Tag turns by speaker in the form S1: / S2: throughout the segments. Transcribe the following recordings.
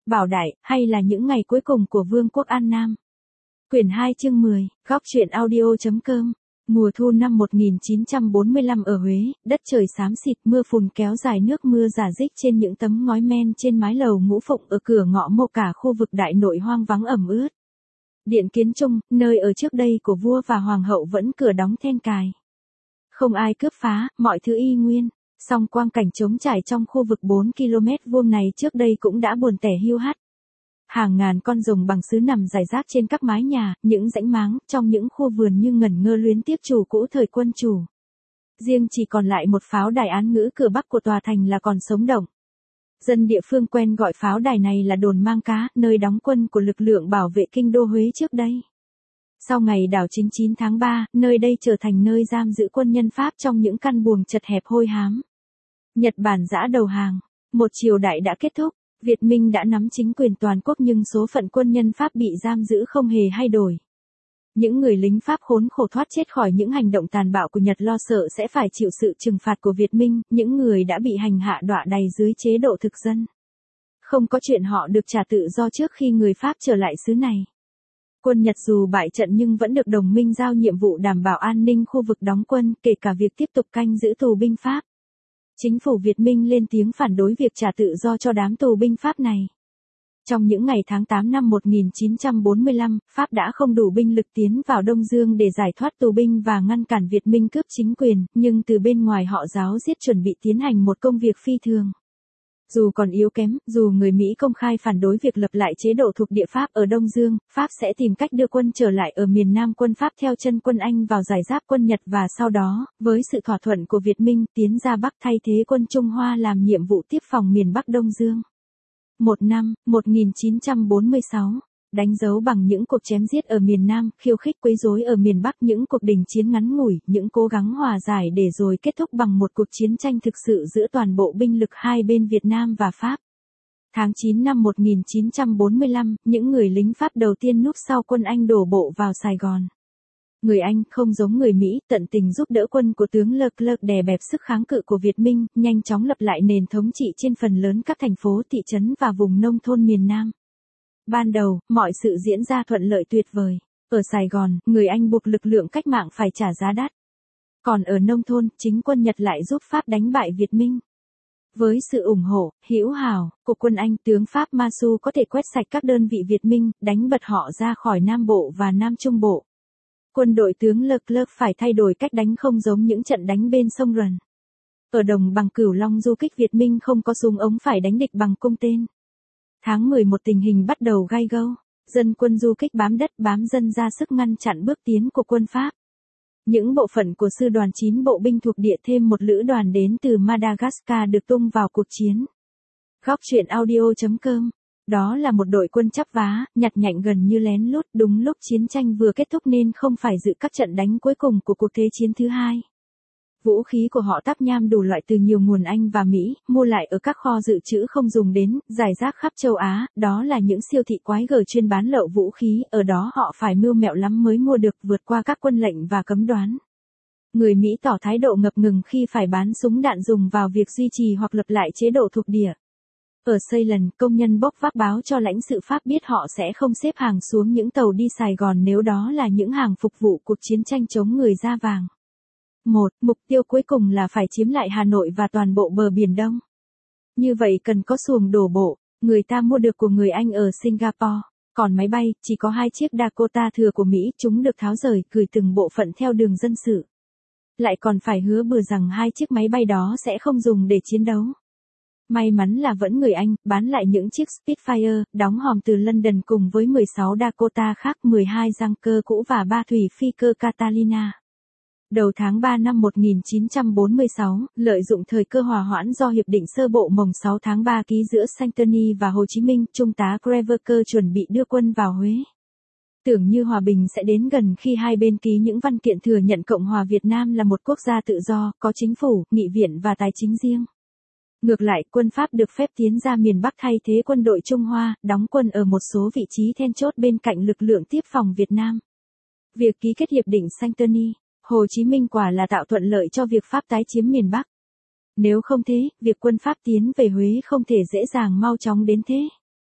S1: Bảo Đại, hay là những ngày cuối cùng của Vương quốc An Nam. Quyển 2 chương 10, góc truyện audio.com. Mùa thu năm 1945 ở Huế, đất trời xám xịt, mưa phùn kéo dài, nước mưa rả rích trên những tấm ngói men trên mái lầu ngũ phụng ở cửa ngõ mộ, cả khu vực đại nội hoang vắng ẩm ướt. Điện Kiến Trung, nơi ở trước đây của vua và hoàng hậu, vẫn cửa đóng then cài. Không ai cướp phá, mọi thứ y nguyên. Song quang cảnh trống trải trong khu vực 4 km vuông này trước đây cũng đã buồn tẻ hiu hắt. Hàng ngàn con rồng bằng sứ nằm rải rác trên các mái nhà, những rãnh máng, trong những khu vườn như ngẩn ngơ luyến tiếc chủ cũ thời quân chủ. Riêng chỉ còn lại một pháo đài án ngữ cửa bắc của tòa thành là còn sống động. Dân địa phương quen gọi pháo đài này là đồn Mang Cá, nơi đóng quân của lực lượng bảo vệ kinh đô Huế trước đây. Sau ngày đảo chính 9 tháng 3, nơi đây trở thành nơi giam giữ quân nhân Pháp trong những căn buồng chật hẹp hôi hám. Nhật Bản giã đầu hàng, một triều đại đã kết thúc, Việt Minh đã nắm chính quyền toàn quốc, nhưng số phận quân nhân Pháp bị giam giữ không hề thay đổi. Những người lính Pháp khốn khổ thoát chết khỏi những hành động tàn bạo của Nhật, lo sợ sẽ phải chịu sự trừng phạt của Việt Minh, những người đã bị hành hạ đọa đầy dưới chế độ thực dân. Không có chuyện họ được trả tự do trước khi người Pháp trở lại xứ này. Quân Nhật dù bại trận nhưng vẫn được đồng minh giao nhiệm vụ đảm bảo an ninh khu vực đóng quân, kể cả việc tiếp tục canh giữ tù binh Pháp. Chính phủ Việt Minh lên tiếng phản đối việc trả tự do cho đám tù binh Pháp này. Trong những ngày tháng 8 năm 1945, Pháp đã không đủ binh lực tiến vào Đông Dương để giải thoát tù binh và ngăn cản Việt Minh cướp chính quyền, nhưng từ bên ngoài họ ráo riết chuẩn bị tiến hành một công việc phi thường. Dù còn yếu kém, dù người Mỹ công khai phản đối việc lập lại chế độ thuộc địa Pháp ở Đông Dương, Pháp sẽ tìm cách đưa quân trở lại ở miền Nam. Quân Pháp theo chân quân Anh vào giải giáp quân Nhật và sau đó, với sự thỏa thuận của Việt Minh, tiến ra Bắc thay thế quân Trung Hoa làm nhiệm vụ tiếp phòng miền Bắc Đông Dương. Một năm, 1946, đánh dấu bằng những cuộc chém giết ở miền Nam, khiêu khích quấy rối ở miền Bắc, những cuộc đình chiến ngắn ngủi, những cố gắng hòa giải để rồi kết thúc bằng một cuộc chiến tranh thực sự giữa toàn bộ binh lực hai bên Việt Nam và Pháp. Tháng 9 năm 1945, những người lính Pháp đầu tiên núp sau quân Anh đổ bộ vào Sài Gòn. Người Anh, không giống người Mỹ, tận tình giúp đỡ quân của tướng Leclerc đè bẹp sức kháng cự của Việt Minh, nhanh chóng lập lại nền thống trị trên phần lớn các thành phố, thị trấn và vùng nông thôn miền Nam. Ban đầu, mọi sự diễn ra thuận lợi tuyệt vời. Ở Sài Gòn, người Anh buộc lực lượng cách mạng phải trả giá đắt. Còn ở nông thôn, chính quân Nhật lại giúp Pháp đánh bại Việt Minh. Với sự ủng hộ, hữu hảo của quân Anh, tướng Pháp Masu có thể quét sạch các đơn vị Việt Minh, đánh bật họ ra khỏi Nam Bộ và Nam Trung Bộ. Quân đội tướng Leclerc phải thay đổi cách đánh, không giống những trận đánh bên sông Rần. Ở đồng bằng Cửu Long du kích Việt Minh không có súng ống, phải đánh địch bằng cung tên. Tháng 11 tình hình bắt đầu gay go, dân quân du kích bám đất bám dân ra sức ngăn chặn bước tiến của quân Pháp. Những bộ phận của sư đoàn 9 bộ binh thuộc địa thêm một lữ đoàn đến từ Madagascar được tung vào cuộc chiến. Góc truyện audio.com. Đó là một đội quân chắp vá, nhặt nhạnh gần như lén lút, đúng lúc chiến tranh vừa kết thúc nên không phải dự các trận đánh cuối cùng của cuộc thế chiến thứ hai. Vũ khí của họ táp nham đủ loại từ nhiều nguồn Anh và Mỹ, mua lại ở các kho dự trữ không dùng đến, rải rác khắp châu Á, đó là những siêu thị quái gở chuyên bán lậu vũ khí, ở đó họ phải mưu mẹo lắm mới mua được, vượt qua các quân lệnh và cấm đoán. Người Mỹ tỏ thái độ ngập ngừng khi phải bán súng đạn dùng vào việc duy trì hoặc lập lại chế độ thuộc địa. Ở Ceylon, công nhân bốc vác báo cho lãnh sự Pháp biết họ sẽ không xếp hàng xuống những tàu đi Sài Gòn nếu đó là những hàng phục vụ cuộc chiến tranh chống người da vàng. Mục tiêu cuối cùng là phải chiếm lại Hà Nội và toàn bộ bờ Biển Đông. Như vậy cần có xuồng đổ bộ, người ta mua được của người Anh ở Singapore. Còn máy bay, chỉ có 2 chiếc Dakota thừa của Mỹ, chúng được tháo rời, gửi từng bộ phận theo đường dân sự. Lại còn phải hứa bừa rằng 2 chiếc máy bay đó sẽ không dùng để chiến đấu. May mắn là vẫn người Anh, bán lại những chiếc Spitfire, đóng hòm từ London cùng với 16 Dakota khác, 12 giăng cơ cũ và 3 thủy phi cơ Catalina. Đầu tháng 3 năm 1946, lợi dụng thời cơ hòa hoãn do Hiệp định sơ bộ mồng 6 tháng 3 ký giữa Santoni và Hồ Chí Minh, Trung tá Creveker chuẩn bị đưa quân vào Huế. Tưởng như hòa bình sẽ đến gần khi hai bên ký những văn kiện thừa nhận Cộng hòa Việt Nam là một quốc gia tự do, có chính phủ, nghị viện và tài chính riêng. Ngược lại, quân Pháp được phép tiến ra miền Bắc thay thế quân đội Trung Hoa, đóng quân ở một số vị trí then chốt bên cạnh lực lượng tiếp phòng Việt Nam. Việc ký kết Hiệp định Santoni, Hồ Chí Minh quả là tạo thuận lợi cho việc Pháp tái chiếm miền Bắc. Nếu không thế, việc quân Pháp tiến về Huế không thể dễ dàng mau chóng đến thế.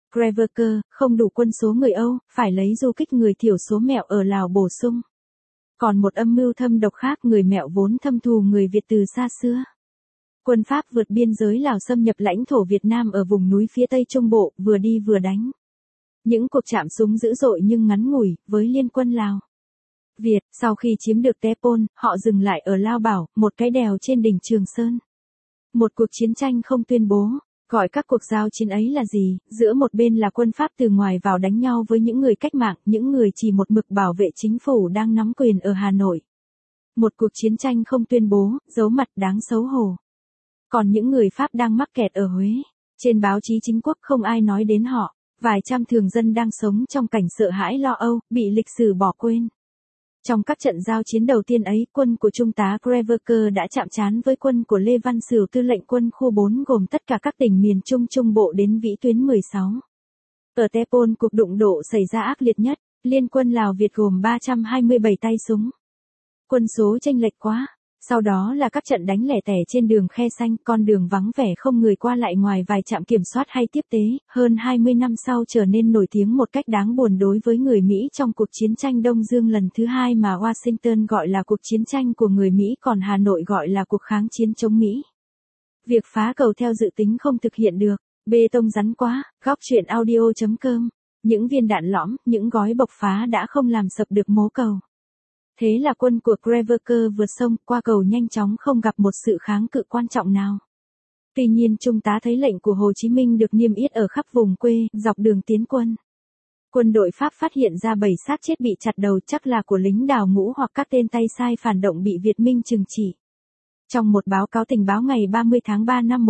S1: Creveker, không đủ quân số người Âu, phải lấy du kích người thiểu số Mẹo ở Lào bổ sung. Còn một âm mưu thâm độc khác, người Mẹo vốn thâm thù người Việt từ xa xưa. Quân Pháp vượt biên giới Lào xâm nhập lãnh thổ Việt Nam ở vùng núi phía Tây Trung Bộ, vừa đi vừa đánh. Những cuộc chạm súng dữ dội nhưng ngắn ngủi, với liên quân Lào Việt, sau khi chiếm được Té Pôn, họ dừng lại ở Lao Bảo, một cái đèo trên đỉnh Trường Sơn. Một cuộc chiến tranh không tuyên bố. Gọi các cuộc giao chiến ấy là gì? Giữa một bên là quân Pháp từ ngoài vào đánh nhau với những người cách mạng, những người chỉ một mực bảo vệ chính phủ đang nắm quyền ở Hà Nội. Một cuộc chiến tranh không tuyên bố, giấu mặt đáng xấu hổ. Còn những người Pháp đang mắc kẹt ở Huế. Trên báo chí chính quốc không ai nói đến họ. Vài trăm thường dân đang sống trong cảnh sợ hãi lo âu, bị lịch sử bỏ quên. Trong các trận giao chiến đầu tiên ấy, quân của Trung tá Creveker đã chạm trán với quân của Lê Văn Sửu, tư lệnh quân khu 4 gồm tất cả các tỉnh miền Trung Trung Bộ đến vĩ tuyến 16. Ở Té Pôn, cuộc đụng độ xảy ra ác liệt nhất, liên quân Lào Việt gồm 327 tay súng. Quân số chênh lệch quá. Sau đó là các trận đánh lẻ tẻ trên đường Khe Xanh, con đường vắng vẻ không người qua lại ngoài vài trạm kiểm soát hay tiếp tế, hơn 20 năm sau trở nên nổi tiếng một cách đáng buồn đối với người Mỹ trong cuộc chiến tranh Đông Dương lần thứ hai mà Washington gọi là cuộc chiến tranh của người Mỹ, còn Hà Nội gọi là cuộc kháng chiến chống Mỹ. Việc phá cầu theo dự tính không thực hiện được, bê tông rắn quá, góc truyện audio.com. Những viên đạn lõm, những gói bộc phá đã không làm sập được mố cầu. Thế là quân của Creveker vượt sông qua cầu nhanh chóng, không gặp một sự kháng cự quan trọng nào. Tuy nhiên Trung tá thấy lệnh của Hồ Chí Minh được niêm yết ở khắp vùng quê, dọc đường tiến quân. Quân đội Pháp phát hiện ra 7 xác chết bị chặt đầu, chắc là của lính đào ngũ hoặc các tên tay sai phản động bị Việt Minh trừng trị. Trong một báo cáo tình báo ngày 30 tháng 3 năm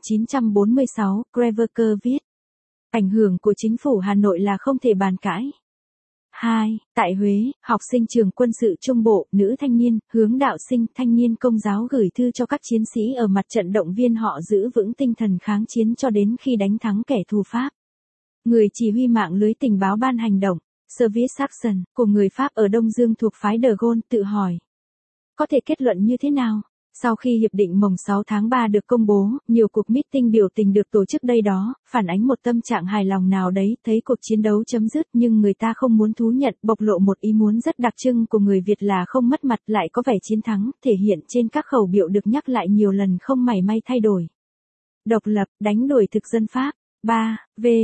S1: 1946, Creveker viết: ảnh hưởng của chính phủ Hà Nội là không thể bàn cãi. 2. Tại Huế, học sinh trường quân sự Trung Bộ, nữ thanh niên, hướng đạo sinh, thanh niên Công giáo gửi thư cho các chiến sĩ ở mặt trận động viên họ giữ vững tinh thần kháng chiến cho đến khi đánh thắng kẻ thù Pháp. Người chỉ huy mạng lưới tình báo ban hành động, Service Action, của người Pháp ở Đông Dương thuộc phái De Gaulle tự hỏi: có thể kết luận như thế nào? Sau khi Hiệp định mồng 6 tháng 3 được công bố, nhiều cuộc meeting biểu tình được tổ chức đây đó, phản ánh một tâm trạng hài lòng nào đấy, thấy cuộc chiến đấu chấm dứt nhưng người ta không muốn thú nhận, bộc lộ một ý muốn rất đặc trưng của người Việt là không mất mặt, lại có vẻ chiến thắng, thể hiện trên các khẩu biểu được nhắc lại nhiều lần không mảy may thay đổi. Độc lập, đánh đuổi thực dân Pháp. 3.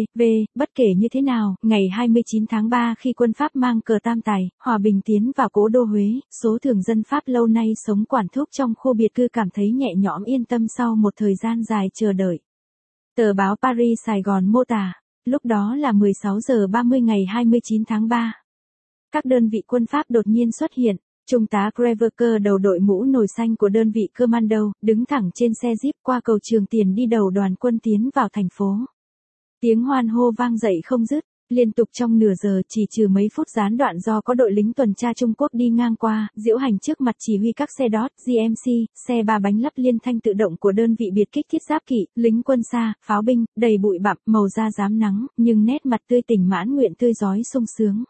S1: Bất kể như thế nào, ngày 29 tháng 3 khi quân Pháp mang cờ tam tài, hòa bình tiến vào cố đô Huế, số thường dân Pháp lâu nay sống quản thúc trong khu biệt cư cảm thấy nhẹ nhõm yên tâm sau một thời gian dài chờ đợi. Tờ báo Paris Sài Gòn mô tả, lúc đó là 16 giờ 30 ngày 29 tháng 3. Các đơn vị quân Pháp đột nhiên xuất hiện. Trung tá Creveker đầu đội mũ nồi xanh của đơn vị Commando, đứng thẳng trên xe Jeep qua cầu Trường Tiền đi đầu đoàn quân tiến vào thành phố. Tiếng hoan hô vang dậy không dứt, liên tục trong nửa giờ, chỉ trừ mấy phút gián đoạn do có đội lính tuần tra Trung Quốc đi ngang qua, diễu hành trước mặt chỉ huy các xe DOT, GMC, xe 3 bánh lắp liên thanh tự động của đơn vị biệt kích thiết giáp kỵ, lính quân xa, pháo binh, đầy bụi bặm, màu da rám nắng, nhưng nét mặt tươi tỉnh mãn nguyện tươi rói sung sướng.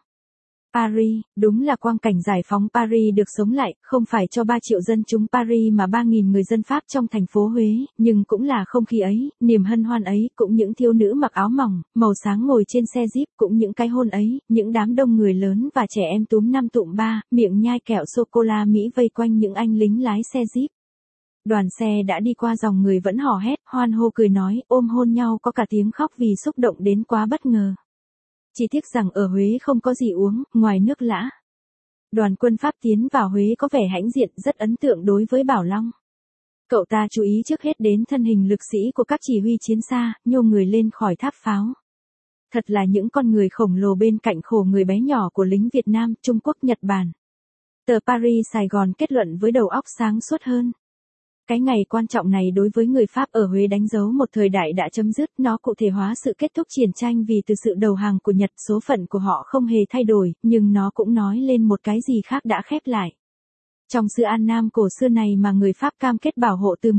S1: Paris, đúng là quang cảnh giải phóng Paris được sống lại, không phải cho 3 triệu dân chúng Paris mà 3.000 người dân Pháp trong thành phố Huế, nhưng cũng là không khí ấy, niềm hân hoan ấy, cũng những thiếu nữ mặc áo mỏng, màu sáng ngồi trên xe Jeep, cũng những cái hôn ấy, những đám đông người lớn và trẻ em túm 5 tụm 3, miệng nhai kẹo sô-cô-la Mỹ vây quanh những anh lính lái xe Jeep. Đoàn xe đã đi qua dòng người vẫn hò hét, hoan hô cười nói, ôm hôn nhau, có cả tiếng khóc vì xúc động đến quá bất ngờ. Chỉ tiếc rằng ở Huế không có gì uống, ngoài nước lã. Đoàn quân Pháp tiến vào Huế có vẻ hãnh diện, rất ấn tượng đối với Bảo Long. Cậu ta chú ý trước hết đến thân hình lực sĩ của các chỉ huy chiến xa, nhô người lên khỏi tháp pháo. Thật là những con người khổng lồ bên cạnh khổ người bé nhỏ của lính Việt Nam, Trung Quốc, Nhật Bản. Tờ Paris Sài Gòn kết luận với đầu óc sáng suốt hơn. Cái ngày quan trọng này đối với người Pháp ở Huế đánh dấu một thời đại đã chấm dứt, nó cụ thể hóa sự kết thúc chiến tranh vì từ sự đầu hàng của Nhật số phận của họ không hề thay đổi, nhưng nó cũng nói lên một cái gì khác đã khép lại. Trong sự An Nam cổ xưa này mà người Pháp cam kết bảo hộ từ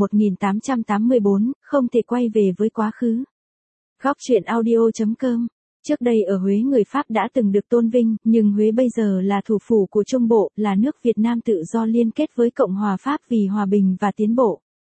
S1: 1884, không thể quay về với quá khứ. Góc truyện audio.com. Trước đây ở Huế người Pháp đã từng được tôn vinh, nhưng Huế bây giờ là thủ phủ của Trung Bộ, là nước Việt Nam tự do liên kết với Cộng hòa Pháp vì hòa bình và tiến bộ.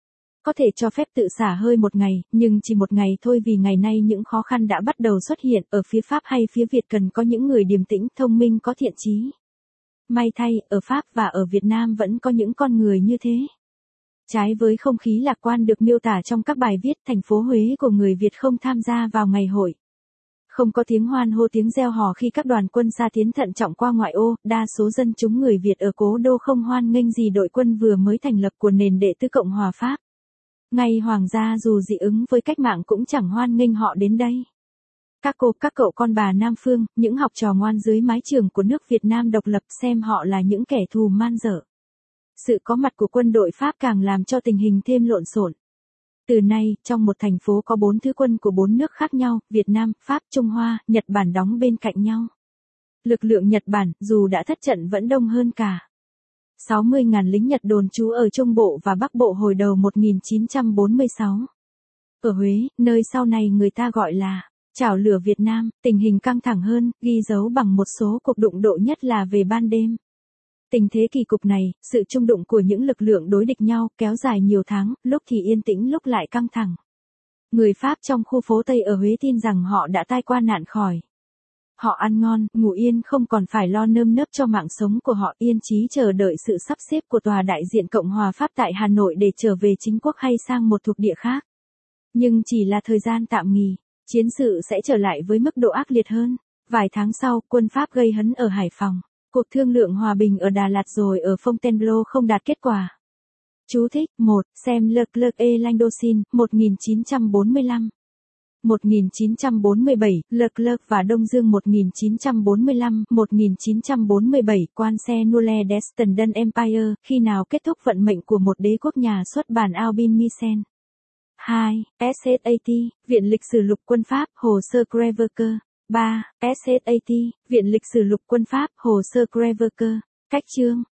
S1: có thể cho phép tự xả hơi một ngày, nhưng chỉ một ngày thôi vì ngày nay những khó khăn đã bắt đầu xuất hiện ở phía Pháp hay phía Việt cần có những người điềm tĩnh, thông minh có thiện chí. May thay, ở Pháp và ở Việt Nam vẫn có những con người như thế. Trái với không khí lạc quan được miêu tả trong các bài viết, thành phố Huế của người Việt không tham gia vào ngày hội. Không có tiếng hoan hô tiếng reo hò khi các đoàn quân xa tiến thận trọng qua ngoại ô, đa số dân chúng người Việt ở cố đô không hoan nghênh gì đội quân vừa mới thành lập của nền đệ tứ Cộng hòa Pháp. Ngay hoàng gia dù dị ứng với cách mạng cũng chẳng hoan nghênh họ đến đây. Các cô, các cậu con bà Nam Phương, những học trò ngoan dưới mái trường của nước Việt Nam độc lập xem họ là những kẻ thù man dợ. Sự có mặt của quân đội Pháp càng làm cho tình hình thêm lộn xộn. Từ nay, trong một thành phố có 4 thứ quân của 4 nước khác nhau, Việt Nam, Pháp, Trung Hoa, Nhật Bản đóng bên cạnh nhau. Lực lượng Nhật Bản, dù đã thất trận vẫn đông hơn cả. 60.000 lính Nhật đồn trú ở Trung Bộ và Bắc Bộ hồi đầu 1946. Ở Huế, nơi sau này người ta gọi là chảo lửa Việt Nam, tình hình căng thẳng hơn, ghi dấu bằng một số cuộc đụng độ nhất là về ban đêm. Tình thế kỳ cục này, sự chung đụng của những lực lượng đối địch nhau, kéo dài nhiều tháng, lúc thì yên tĩnh lúc lại căng thẳng. Người Pháp trong khu phố Tây ở Huế tin rằng họ đã tai qua nạn khỏi. Họ ăn ngon, ngủ yên không còn phải lo nơm nớp cho mạng sống của họ, yên chí chờ đợi sự sắp xếp của tòa đại diện Cộng hòa Pháp tại Hà Nội để trở về chính quốc hay sang một thuộc địa khác. Nhưng chỉ là thời gian tạm nghỉ, chiến sự sẽ trở lại với mức độ ác liệt hơn. Vài tháng sau, quân Pháp gây hấn ở Hải Phòng. Cuộc thương lượng hòa bình ở Đà Lạt rồi ở Fontainebleau không đạt kết quả. Chú thích 1. Xem Leclerc et Languedocin, 1945. 1947, Leclerc và Đông Dương 1945, 1947, quan xe Nouvelle Descendant Empire, khi nào kết thúc vận mệnh của một đế quốc nhà xuất bản Albin Michel. 2. SSAT, Viện Lịch sử Lục quân Pháp, hồ sơ Crevecoeur. 3. SSAT, Viện Lịch sử Lục quân Pháp, hồ sơ Crevecoeur. Cách chương